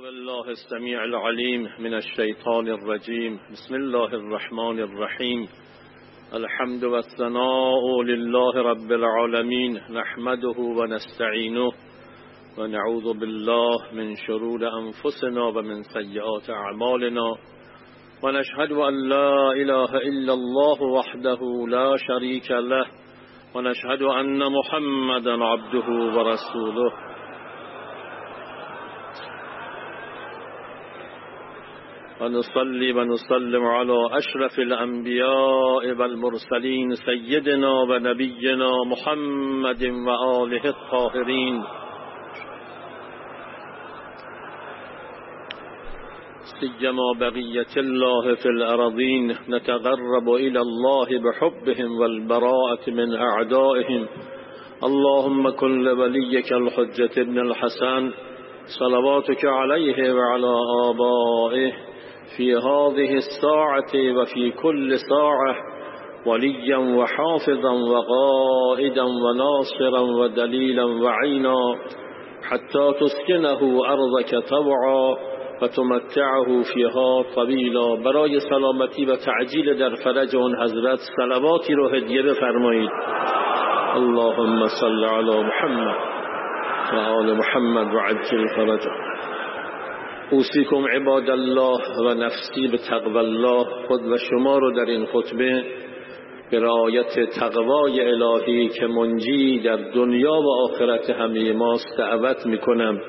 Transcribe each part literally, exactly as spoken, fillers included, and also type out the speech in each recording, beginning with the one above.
بالله السميع العليم من الشيطان الرجيم. بسم الله الرحمن الرحيم. الحمد والثناء لله رب العالمين، نحمده ونستعينه ونعوذ بالله من شرور أنفسنا ومن سيئات أعمالنا، ونشهد أن لا إله إلا الله وحده لا شريك له، ونشهد أن محمدا عبده ورسوله. ونصلي ونسلم على أشرف الأنبياء والمرسلين سيدنا ونبينا محمد وآله الطاهرين. سيما بقية الله في الأرضين، نتقرب إلى الله بحبهم والبراءة من أعدائهم. اللهم كن لوليك الحجة ابن الحسن صلواتك عليه وعلى آبائه في هذه الساعة وفي كل ساعة وليا وحافظا وقائدا وناصرا ودليلا وعينا، حتى تسكنه أرضك طوعا وتمتعه فيها طویلا. برای سلامتی و تعجیل در فرج اون حضرت صلواتی رو هدیه بفرمایید. اللهم صل علی محمد و آل محمد و عجل فرجه. اوصیکم عباد الله و نفسی به تقوی الله. خود و شما رو در این خطبه به رعایت تقوای الهی که منجی در دنیا و آخرت همه ماست دعوت میکنم.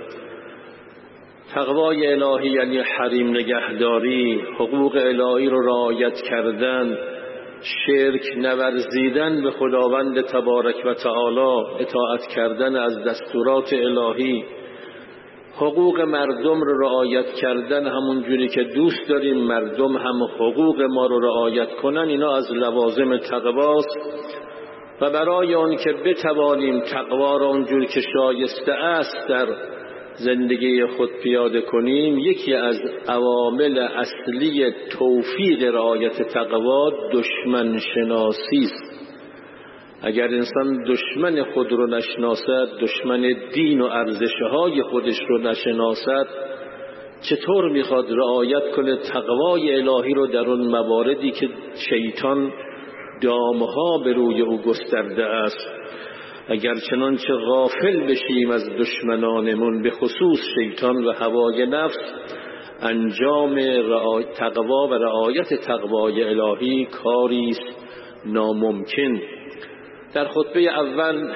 تقوای الهی یعنی حریم نگهداری، حقوق الهی رو رعایت کردن، شرک نورزیدن به خداوند تبارک و تعالی، اطاعت کردن از دستورات الهی، حقوق مردم رو رعایت کردن همون جوری که دوست داریم مردم هم حقوق ما رو رعایت کنن. اینا از لوازم تقواست و برای اون که بتوانیم تقوا را اونجوری که شایسته است در زندگی خود پیاده کنیم، یکی از عوامل اصلی توفیق رعایت تقوا دشمن شناسی است. اگر انسان دشمن خود رو نشناسد، دشمن دین و ارزش‌های خودش رو نشناسد، چطور میخواد رعایت کنه تقوای الهی رو در اون مواردی که شیطان دامها به روی او گسترده است؟ اگر چنانچه غافل بشیم از دشمنانمون، به خصوص شیطان و هوای نفس، انجام تقوا و رعایت تقوای الهی کاری است ناممکن. در خطبه اول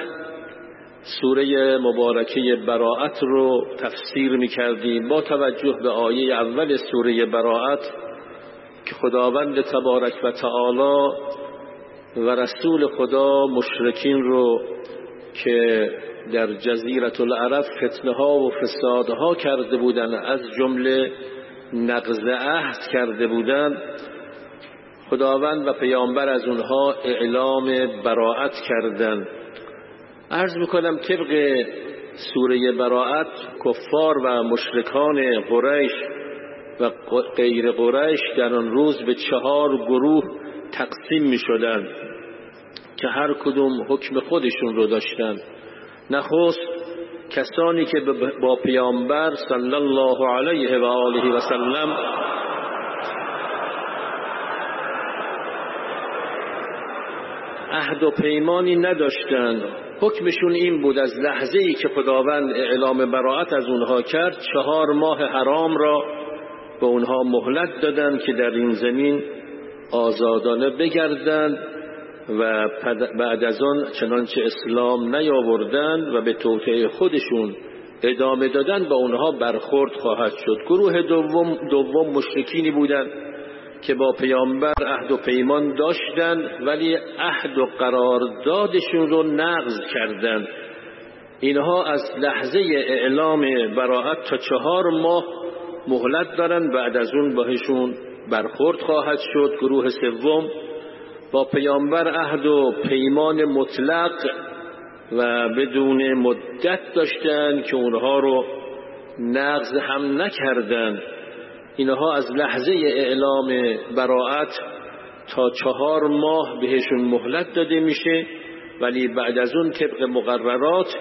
سوره مبارکه براءت رو تفسیر می‌کردیم با توجه به آیه اول سوره براءت که خداوند تبارک و تعالی و رسول خدا مشرکین رو که در جزیره العرب فتنه ها و فسادها کرده بودن، از جمله نقض عهد کرده بودن، خداوند و پیامبر از اونها اعلام براءت کردند. عرض میکنم طبق سوره براءت کفار و مشرکان قریش و غیر قریش در آن روز به چهار گروه تقسیم میشدند که هر کدوم حکم خودشون رو داشتن. نخست کسانی که با پیامبر صلی الله علیه و آله و سلم عهد و پیمانی نداشتند. حکمشون این بود از لحظه ای که خداوند اعلام براءت از اونها کرد، چهار ماه حرام را به اونها مهلت دادند که در این زمین آزادانه بگردند و بعد از آن چنانچه اسلام نیاوردند و به توطئه خودشون ادامه دادن با اونها برخورد خواهد شد. گروه دوم دوم مشرکینی بودند که با پیامبر عهد و پیمان داشتند ولی عهد و قراردادشون رو نقض کردند. اینها از لحظه اعلام براءت تا چهار ماه مهلت دارند، بعد از اون باهشون برخورد خواهد شد. گروه سوم با پیامبر عهد و پیمان مطلق و بدون مدت داشتند که اونها رو نقض هم نکردند. اینها از لحظه اعلام براءت تا چهار ماه بهشون مهلت داده میشه، ولی بعد از اون طبق مقررات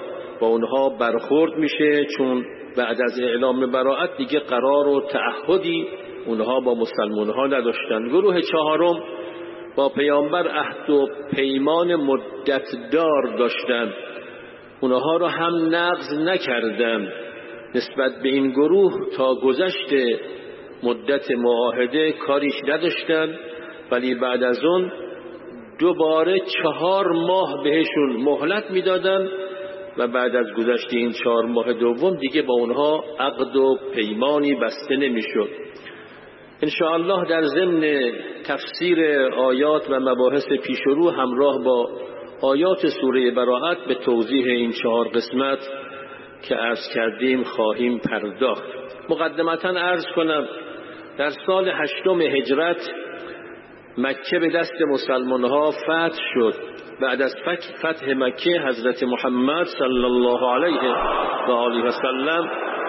با اونها برخورد میشه، چون بعد از اعلام براءت دیگه قرار و تعهدی اونها با مسلمان‌ها نداشتن. گروه چهارم با پیامبر عهد و پیمان مدتدار داشتند، اونها رو هم نقض نکردند. نسبت به این گروه تا گذشت مدت معاهده کاریش نداشتند، ولی بعد از اون دوباره چهار ماه بهشون مهلت میدادن و بعد از گذشت این چهار ماه دوم دیگه با اونها عقد و پیمانی بسته نمیشد. انشاءالله در ضمن تفسیر آیات و مباحث پیش رو همراه با آیات سوره براءت به توضیح این چهار قسمت که عرض کردیم خواهیم پرداخت. مقدمتا عرض کنم در سال هشتم هجرت مکه به دست مسلمان‌ها فتح شد. بعد از فتح مکه حضرت محمد صلی الله علیه و آله و سلم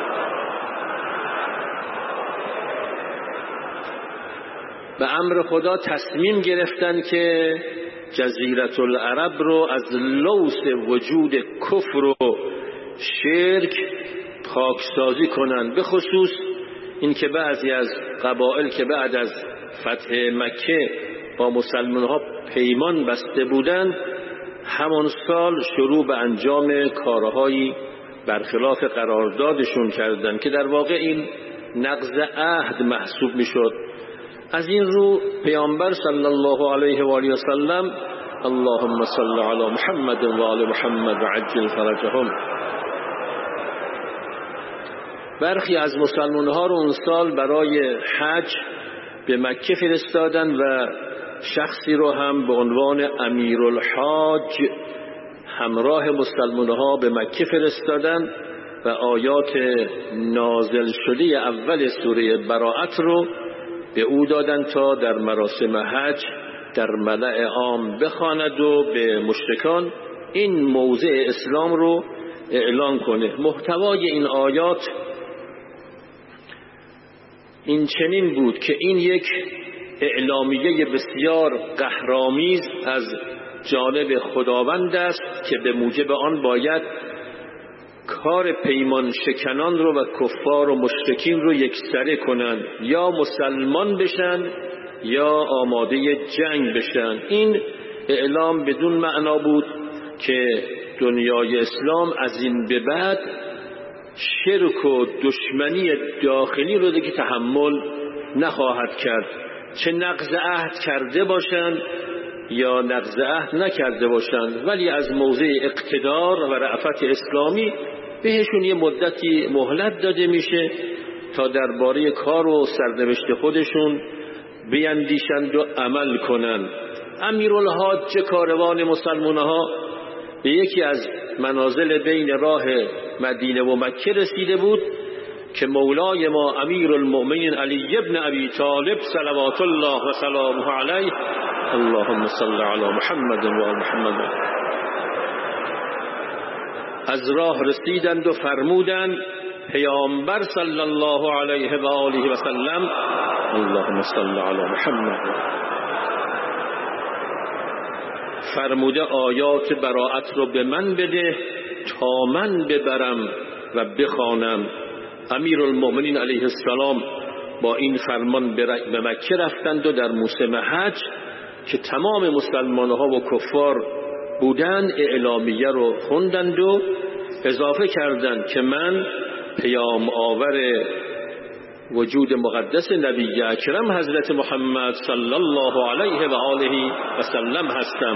به امر خدا تصمیم گرفتن که جزیره العرب رو از لوث وجود کفر و شرک پاکسازی کنن، به خصوص این که بعضی از قبایل که بعد از فتح مکه با مسلمان ها پیمان بسته بودند همون سال شروع به انجام کارهایی برخلاف قراردادشون کردند که در واقع این نقض عهد محسوب میشد. از این رو پیامبر صلی الله علیه و آله و سلم اللهم صل علی محمد و آل محمد و عجل فرجهم، برخی از مسلمان ها رو اون سال برای حج به مکه فرستادن و شخصی رو هم به عنوان امیرالحاج همراه مسلمان ها به مکه فرستادن و آیات نازل شده اول سوره براءت رو به او دادن تا در مراسم حج در ملأ عام بخواند و به مشرکان این موضع اسلام رو اعلان کنه. محتوای این آیات این چنین بود که این یک اعلامیه بسیار قهرآمیز از جانب خداوند است که به موجب آن باید کار پیمان شکنان رو و کفار و مشرکین رو یکسره کنند، یا مسلمان بشن یا آماده جنگ بشن. این اعلام بدون معنا بود که دنیای اسلام از این به بعد شرک و دشمنی داخلی رو دیگه تحمل نخواهد کرد، چه نقض عهد کرده باشند یا نقض عهد نکرده باشند، ولی از موضع اقتدار و رأفت اسلامی بهشون یه مدتی مهلت داده میشه تا درباره کار و سرنوشت خودشون بیندیشند و عمل کنند. امیرالحاج کاروان مسلمان‌ها به یکی از منازل بین راه مدینه و مکه رسیده بود که مولای ما امیرالمؤمنین علی ابن ابی طالب صلوات الله و سلامه علیه اللهم صل علی محمد و آل محمد از راه رسیدند و فرمودند پیامبر صلی الله علیه و آله و سلم اللهم صل علی محمد فرموده آیات براءت رو به من بده تا من ببرم و بخوانم. امیرالمؤمنین علیه السلام با این فرمان به مکه رفتند و در موسم حج که تمام مسلمان ها و کفار بودند اعلامیه رو خوندند و اضافه کردند که من پیام آور وجود مقدس نبی اکرم حضرت محمد صلی الله علیه و آله و سلم هستم.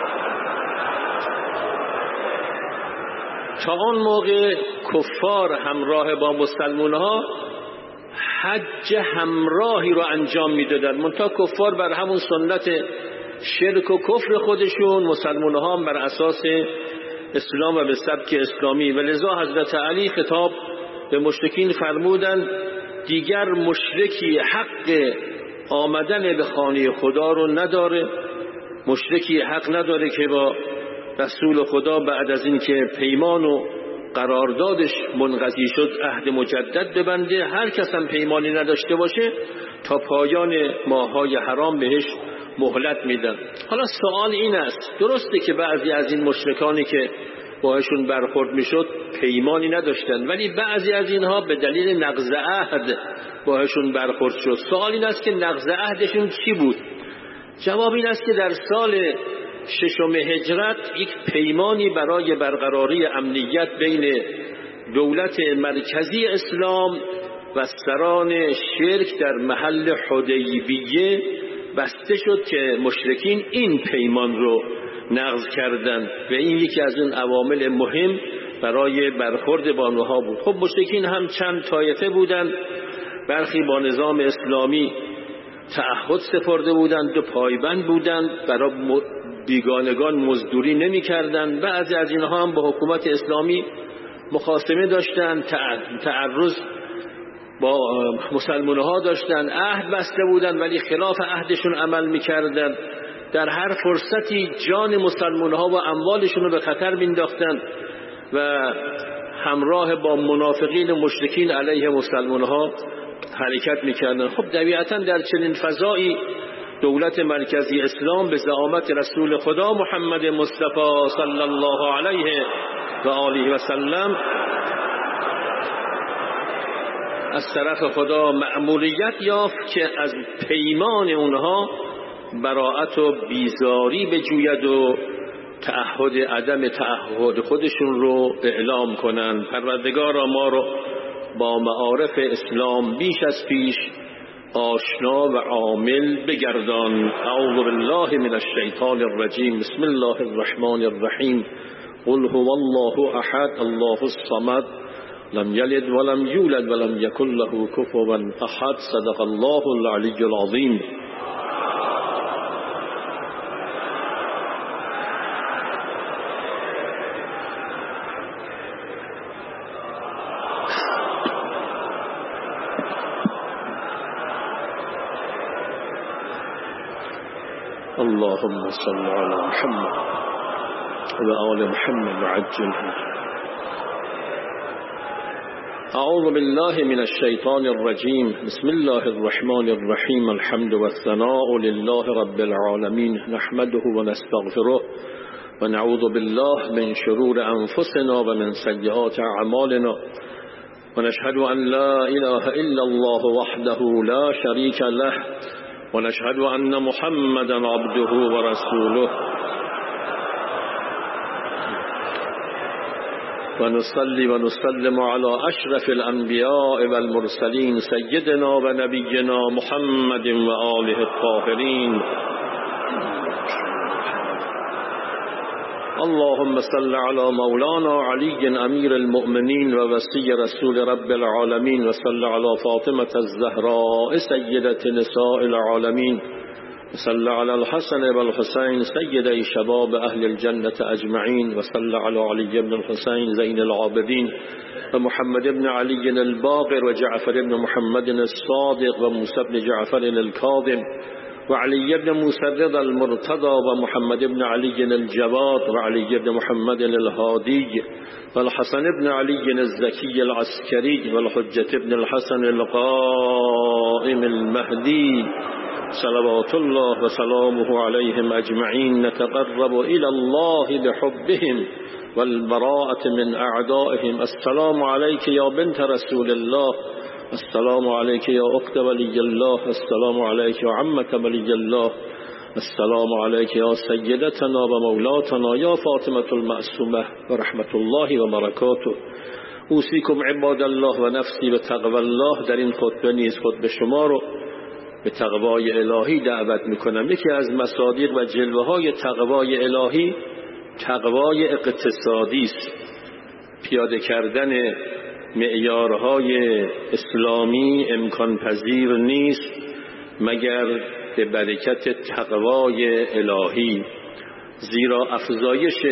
تا آن موقع کفار همراه با مسلمان ها حج همراهی رو انجام میدادند، منتها کفار بر همون سنت شرک و کفر خودشون، مسلمان ها هم بر اساس اسلام و به سبک اسلامی. و لذا حضرت علی خطاب به مشرکین فرمودند دیگر مشرکی حق آمدن به خانه خدا رو نداره، مشرکی حق نداره که با رسول خدا بعد از این که پیمان و قراردادش منقضی شد عهد مجدد ببنده. هر کس هم پیمانی نداشته باشه تا پایان ماه‌های حرام بهش مهلت میدن. حالا سوال این است، درسته که بعضی از این مشرکانی که باهاشون برخورد میشد پیمانی نداشتن، ولی بعضی از اینها به دلیل نقض عهد باهاشون برخورد شد. سوال این است که نقض عهدشون چی بود؟ جواب این است که در سال ششم هجرت یک پیمانی برای برقراری امنیت بین دولت مرکزی اسلام و سران شرک در محل حدیبیه بسته شد که مشرکین این پیمان رو نقض کردند و این یکی از اون عوامل مهم برای برخورد با آنها بود. خب مشرکین هم چند طایفه بودند، برخی با نظام اسلامی تعهد سپرده بودند و پایبند بودند، برای بیگانگان مزدوری نمی کردند. بعضی از اینها هم با حکومت اسلامی مخاصمه داشتند، تعرض با مسلمان‌ها داشتند، عهد بسته بودند ولی خلاف عهدشون عمل می‌کردند. در هر فرصتی جان مسلمان‌ها و اموالشون رو به خطر می‌انداختند و همراه با منافقین و مشرکین علیه مسلمان‌ها حرکت می‌کردند. خب طبیعتاً در چنین فضایی دولت مرکزی اسلام به زعامت رسول خدا محمد مصطفی صلی الله علیه و آله و سلم از طرف خدا مأموریت یافت که از پیمان اونها براءت و بیزاری بجوید و تعهد عدم تعهد خودشون رو اعلام کنند. پروردگارا ما رو با معارف اسلام بیش از پیش آشنا و عامل بگردان. اعوذ بالله من الشیطان الرجیم. بسم الله الرحمن الرحیم. قل هو الله احد الله الصمد لم یلد ولم یولد ولم یکن له کفوا احد. صدق الله العلی العظیم. اللهم صل على محمد و آل محمد وعجل. اعوذ بالله من الشیطان الرجیم. بسم الله الرحمن الرحیم. الحمد والثناء لله رب العالمین. نحمده ونستغفره ونعوذ بالله من شرور انفسنا ومن سیئات اعمالنا ونشهد ان لا اله الا الله وحده لا شريك له ونشهد ان محمدا عبده ورسوله ونصلي ونسلم على اشرف الانبیاء والمرسلین سیدنا و نبینا محمد و آله الطاهرین. اللهم صل على مولانا علی امیر المؤمنین و وصی رسول رب العالمین و صل على فاطمة الزهراء سیدة نساء العالمین و صل على الحسن والحسین سیدی شباب اهل الجنة اجمعین و صل على علی بن الحسین زین العابدین و محمد بن علی الباقر و جعفر بن محمد الصادق و موسی بن جعفر الكاظم و علی بن موسی الرضا المرتضى و محمد بن علی الجواد و علی بن محمد الهادی و الحسن بن علی الزکی العسکری و الحجة بن الحسن القائم المهدی صلوات الله و سلامه علیهم اجمعین. نتقرب الى الله بحبهم والبراءة من اعدائهم. السلام علیک یا بنت رسول الله. السلام علیک یا اخت ولی الله. السلام علیک یا عمت ولی الله. السلام علیک یا سیدتنا و مولاتنا یا فاطمة المعصومة و رحمت الله و برکاته. اوصیکم عباد الله و نفسی به تقوی الله. در این خطبه نیز خطبه شما رو به تقوای الهی دعوت میکنم. یکی از مصادیق و جلوه های تقوای الهی تقوای اقتصادی است. پیاده کردن معیارهای اسلامی امکان پذیر نیست مگر به برکت تقوای الهی، زیرا افزایش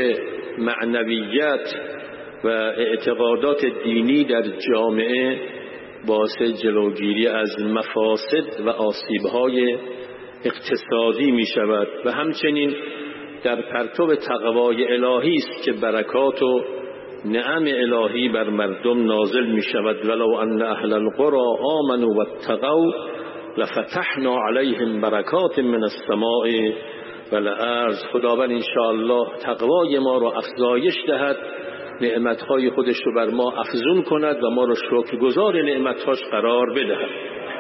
معنویت و اعتقادات دینی در جامعه باعث جلوگیری از مفاسد و آسیب‌های اقتصادی می شود و همچنین در پرتو تقوای الهی است که برکات و نعم الهی بر مردم نازل می شود. ولو ان اهل القرى آمنوا واتقوا لفتحنا علیهم برکات من السماء ولعرض. خداوند انشاءالله تقوای ما را افزایش دهد، نعمتهای خودش رو بر ما افزون کند و ما را شکرگزار نعمتهاش قرار بدهد.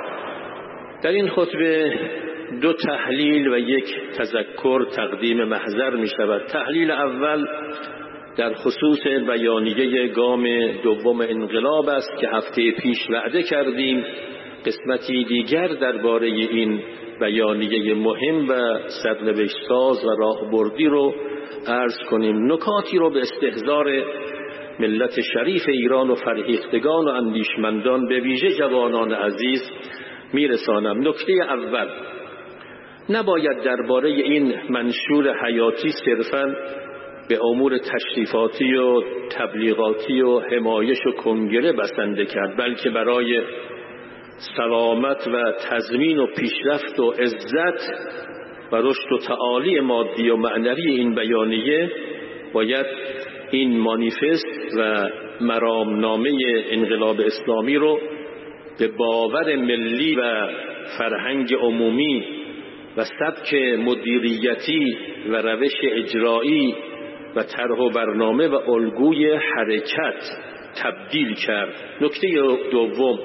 در این خطبه دو تحلیل و یک تذکر تقدیم محضر می شود. تحلیل اول در خصوص بیانیه گام دوم انقلاب است که هفته پیش وعده کردیم قسمتی دیگر درباره این بیانیه مهم و سرنوشت ساز و راهبردی رو عرض کنیم. نکاتی رو به استحضار ملت شریف ایران و فرهیختگان و اندیشمندان به ویژه جوانان عزیز میرسانم. نکته اول، نباید درباره این منشور حیاتی صرفاً به امور تشریفاتی و تبلیغاتی و حمایش و کنگره بسنده کرد، بلکه برای سلامت و تضمین و پیشرفت و عزت و رشد و تعالی مادی و معنوی این بیانیه باید این مانیفست و مرامنامه انقلاب اسلامی رو به باور ملی و فرهنگ عمومی و سبک مدیریتی و روش اجرایی و طرح و برنامه و الگوی حرکت تبدیل کرد. نکته دوم،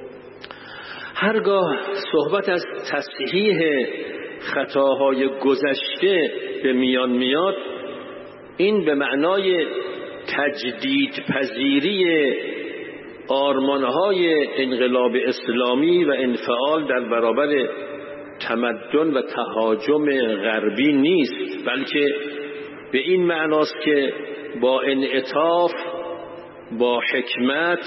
هرگاه صحبت از تصحیح خطاهای گذشته به میان میاد، این به معنای تجدید پذیری آرمانهای انقلاب اسلامی و انفعال در برابر تمدن و تهاجم غربی نیست، بلکه به این معناست که با انعطاف، با حکمت،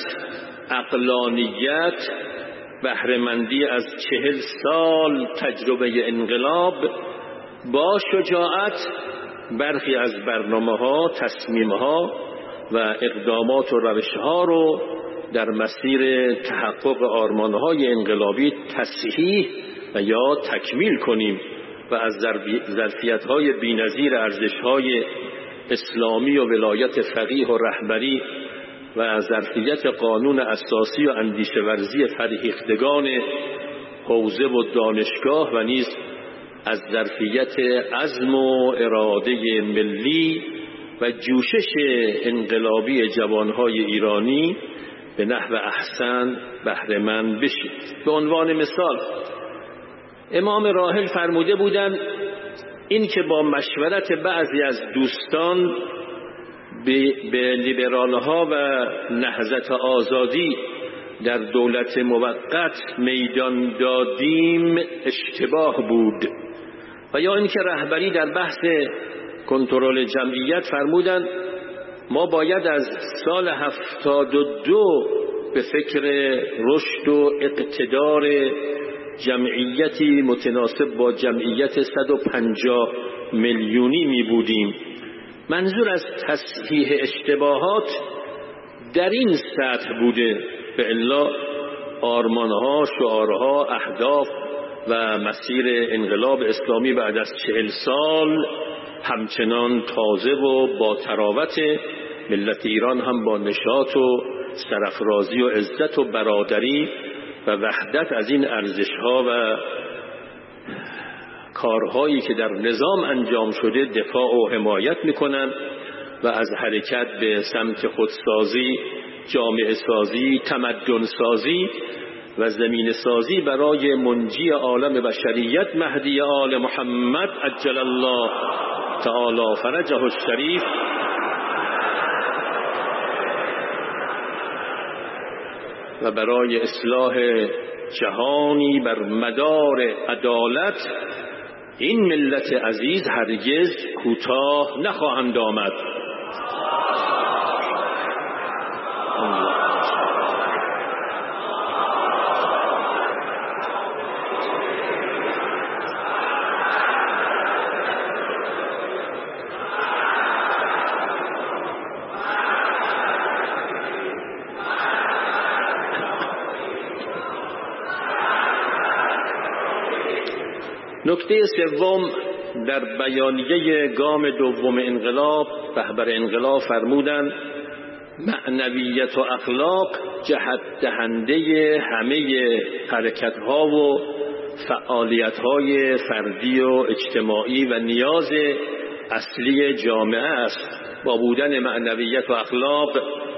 عقلانیت، بهره‌مندی از چهل سال تجربه انقلاب، با شجاعت برخی از برنامه‌ها، تصمیم‌ها و اقدامات و روش‌ها رو در مسیر تحقق آرمان‌های انقلابی تصحیح و یا تکمیل کنیم و از ظرفیت‌های بی‌نظیر ارزش‌های اسلامی و ولایت فقیه و رهبری و از ظرفیت قانون اساسی و اندیشه ورزی فرهیختگان حوزه و دانشگاه و نیز از ظرفیت عزم و اراده ملی و جوشش انقلابی جوانهای ایرانی به نحو احسن بهره‌مند بشید. به عنوان مثال، امام راحل فرموده بودند این که با مشورت بعضی از دوستان به لیبرالها و نهضت آزادی در دولت موقت میدان دادیم اشتباه بود. و یا اینکه رهبری در بحث کنترل جمعیت فرمودند ما باید از سال هفتاد و دو به فکر رشد و اقتدار جمعیتی متناسب با جمعیت صد و پنجاه میلیونی می بودیم. منظور از تصحیح اشتباهات در این سطح بوده، به الا آرمانها، شعارها، اهداف و مسیر انقلاب اسلامی بعد از چهل سال همچنان تازه و با تراوت. ملت ایران هم با نشاط و سرافرازی و عزت و برادری و وحدت از این ارزش‌ها و کارهایی که در نظام انجام شده دفاع و حمایت می‌کنند و از حرکت به سمت خودسازی، جامعه سازی، تمدن سازی و زمین سازی برای منجی عالم بشریت مهدی آل محمد عجل الله تعالی فرجه الشریف و برای اصلاح جهانی بر مدار عدالت این ملت عزیز هرگز کوتاه نخواهند آمد. نکته سوم، در بیانیه گام دوم انقلاب رهبر انقلاب فرمودند معنویت و اخلاق جهت دهنده همه حرکت‌ها و فعالیت‌های فردی و اجتماعی و نیاز اصلی جامعه است. با بودن معنویت و اخلاق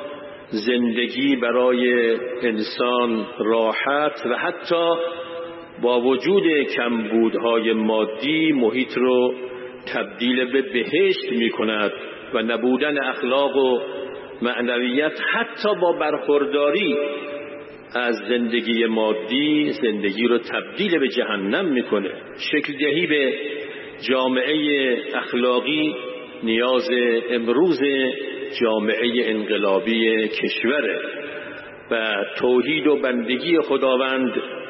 زندگی برای انسان راحت و حتی با وجود کمبودهای مادی محیط رو تبدیل به بهشت می کند و نبودن اخلاق و معنویت حتی با برخورداری از زندگی مادی زندگی رو تبدیل به جهنم میکنه. شکل دهی به جامعه اخلاقی نیاز امروز جامعه انقلابی کشوره و توحید و بندگی خداوند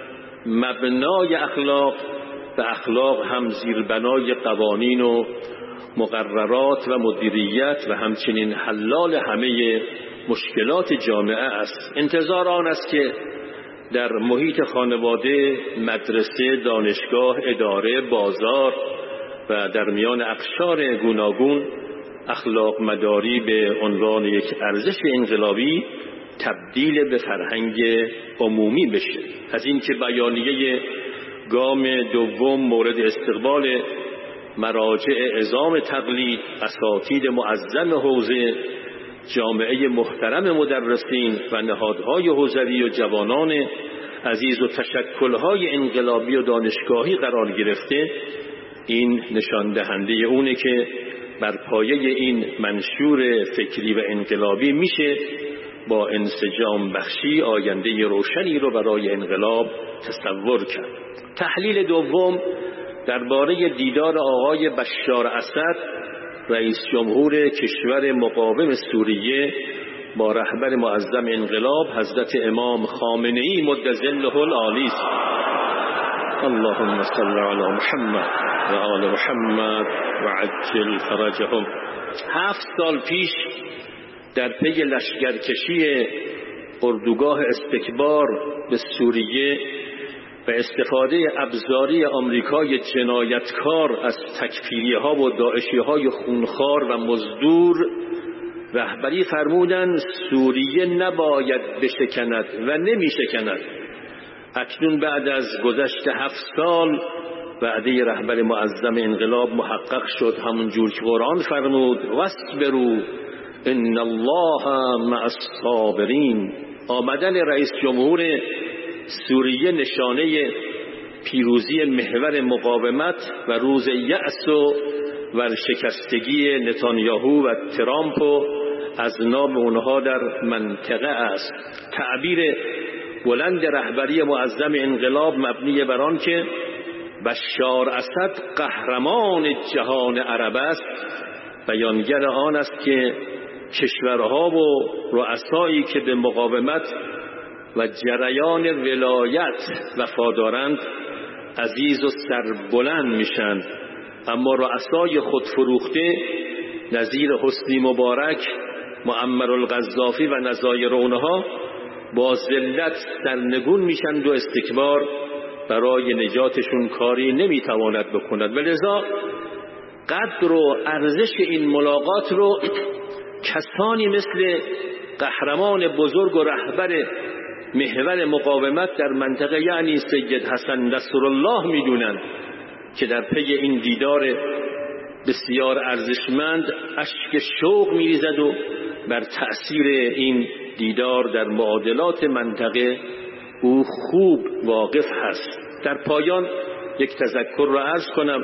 مبنای اخلاق و اخلاق هم زیربنای قوانین و مقررات و مدیریت و همچنین حلال همه مشکلات جامعه است. انتظار آن است که در محیط خانواده، مدرسه، دانشگاه، اداره، بازار و در میان اقشار گوناگون اخلاق مداری به عنوان یک ارزش انقلابی تبدیل به فرهنگ عمومی بشه. از این که بیانیه گام دوم مورد استقبال مراجع عظام تقلید، اساتید معظم حوزه، جامعه محترم مدرسین و نهادهای حوزوی و جوانان عزیز و تشکلهای انقلابی و دانشگاهی قرار گرفته، این نشان دهنده اونه که بر پایه این منشور فکری و انقلابی میشه با انسجام بخشی آینده روشنی رو برای انقلاب تصور کرد. تحلیل دوم درباره دیدار آقای بشار اسد رئیس جمهور کشور مقاوم سوریه با رهبر معظم انقلاب حضرت امام خامنه‌ای مد ظله العالی است. اللهم صل علی محمد و آل محمد و عجل فرجهم. هفت سال پیش در پی لشکرکشی اردوگاه استکبار به سوریه و استفاده ابزاری آمریکای جنایتکار از تکفیریه ها و داعشی های خونخوار و مزدور رهبری فرمودند سوریه نباید بشکند و نمی شکند. اکنون بعد از گذشت هفت سال وعده رهبر معظم انقلاب محقق شد، همون جور که قرآن فرمود واصبروا ان الله مع الصابرین. آمدن رئیس جمهور سوریه نشانه پیروزی محور مقاومت و روز یأس و ورشکستگی نتانیاهو و ترامپ و اذناب اونها در منطقه است. تعبیر بلند رهبری معظم انقلاب مبنی بر آن که بشار اسد قهرمان جهان عرب است بیانگر آن است که کشورها و رؤسایی که به مقاومت و جریان ولایت وفادارند عزیز و سربلند میشن، اما رؤسای خودفروخته نظیر حسنی مبارک، معمر القذافی و نظایر اونها با ذلت سرنگون میشن و استکبار برای نجاتشون کاری نمیتواند بکند. ولذا قدر و ارزش این ملاقات رو کسانی مثل قهرمان بزرگ و رهبر محور مقاومت در منطقه یعنی سید حسن نصرالله میدونن که در پی این دیدار بسیار ارزشمند اشک شوق میریزد و بر تأثیر این دیدار در معادلات منطقه او خوب واقف هست. در پایان یک تذکر را عرض کنم.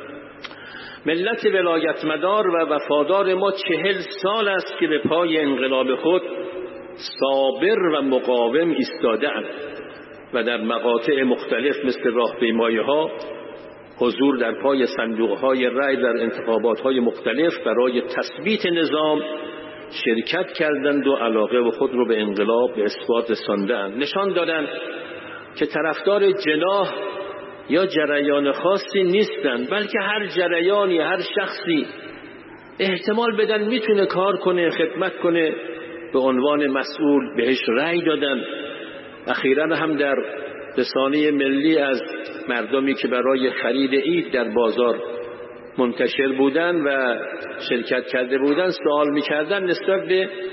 ملت ولایتمدار و وفادار ما چهل سال است که به پای انقلاب خود صابر و مقاوم ایستاده‌اند و در مقاطع مختلف مثل راهپیمایی‌ها حضور در پای صندوق‌های رای در انتخابات‌های مختلف برای تثبیت نظام شرکت کردند و علاقه و خود رو به انقلاب به اثبات رساندند. نشان دادند که طرفدار جناح یا جریان خاصی نیستند، بلکه هر جریانی، هر شخصی احتمال بدن میتونه کار کنه، خدمت کنه، به عنوان مسئول بهش رأی دادن. اخیراً هم در رسانه ملی از مردمی که برای خرید عید در بازار منتشر بودن و شرکت کرده بودن سوال میکردن نسبت به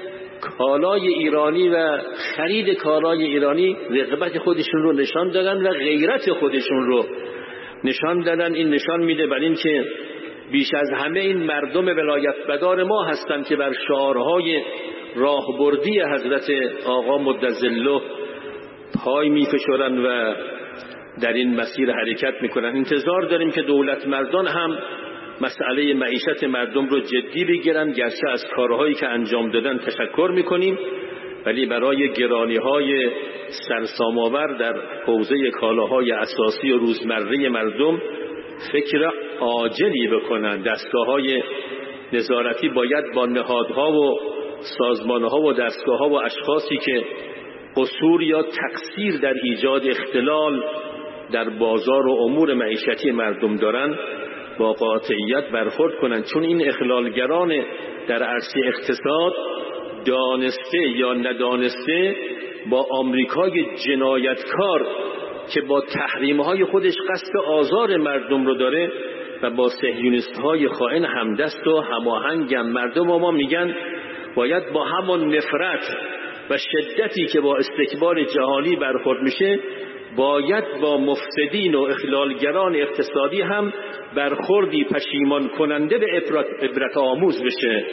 کالای ایرانی و خرید کالای ایرانی رغبت خودشون رو نشان دادن و غیرت خودشون رو نشان دادن. این نشان میده بر این که بیش از همه این مردم ولایت بدار ما هستند که بر شعارهای راهبردی حضرت آقا مدظله پای میفشارن و در این مسیر حرکت میکنن. انتظار داریم که دولت مردان هم مسئله معیشت مردم رو جدی بگیرن، گرچه از کارهایی که انجام دادن تشکر میکنیم، ولی برای گرانی‌های سرسام‌آور در حوزه کالاهای اساسی و روزمره مردم فکر عاجلی بکنن. دستگاه‌های نظارتی باید با نهادها و سازمانها و دستگاهها و اشخاصی که قصور یا تقصیر در ایجاد اختلال در بازار و امور معیشتی مردم دارن با قاطعیت برخورد کنند، چون این اخلالگران در عرصه اقتصاد دانسته یا ندانسته با آمریکای جنایتکار که با تحریم‌های خودش قصد آزار مردم رو داره و با صهیونیست‌های خائن همدست و هماهنگم. مردم ما میگن باید با همان نفرت و شدتی که با استکبار جهانی برخورد میشه باید با مفسدین و اخلالگران اقتصادی هم برخوردی پشیمان کننده به عبرت آموز بشه.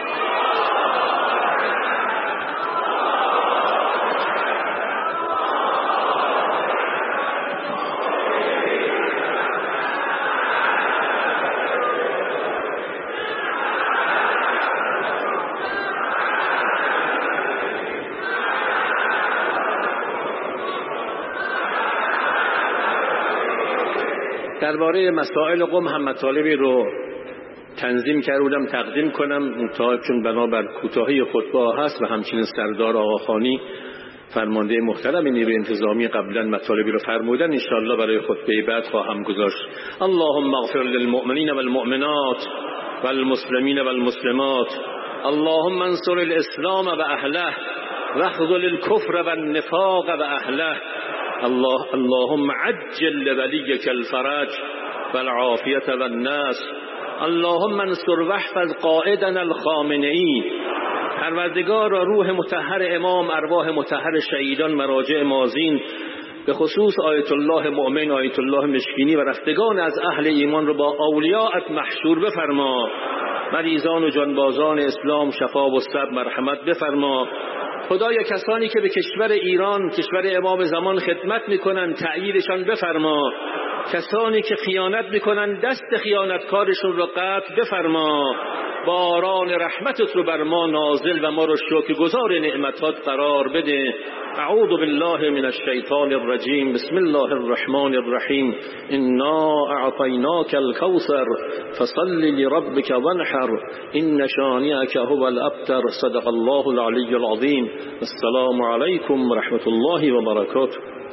درباره مسائل قم هم مطالبی رو تنظیم کردم تقدیم کنم، تا چون بنابر کوتاهی خطبه هست و همچنین سردار آقاخانی فرمانده محترم نیروی انتظامی قبلا مطالبی رو فرمودن، انشاءالله برای خطبه بعد خواهم گذاشت. اللهم اغفر للمؤمنین والمؤمنات والمسلمین والمسلمات، اللهم انصر الاسلام و اهله واخذل الكفر والنفاق و اهله، الله اللهم عجل لوليك الفرج والعافية والناس، اللهم انصر واحفظ قائدنا الخامنئی. پروردگار را روح مطهر امام، ارواح مطهر شهیدان، مراجع مازین، به خصوص آیت الله مؤمن، آیت الله مشکینی و رفتگان از اهل ایمان رو با اولیاءت محشور بفرما. مریضان و جانبازان اسلام شفا و صبر مرحمت بفرما. خدای کسانی که به کشور ایران، کشور امام زمان خدمت میکنن تأییدشان بفرما. کسانی که خیانت میکنن دست خیانتکارشون رو قطع بفرما. باران رحمتت رو بر ما نازل و ما رو شکرگزار نعمتات قرار بده. اعوذ بالله من الشیطان الرجیم. بسم الله الرحمن الرحیم. انا اعطیناک الکوثر فصل لربک وانحر ان شانئک هو الابتر. صدق الله العلی العظیم. السلام علیکم و رحمت الله و برکاته.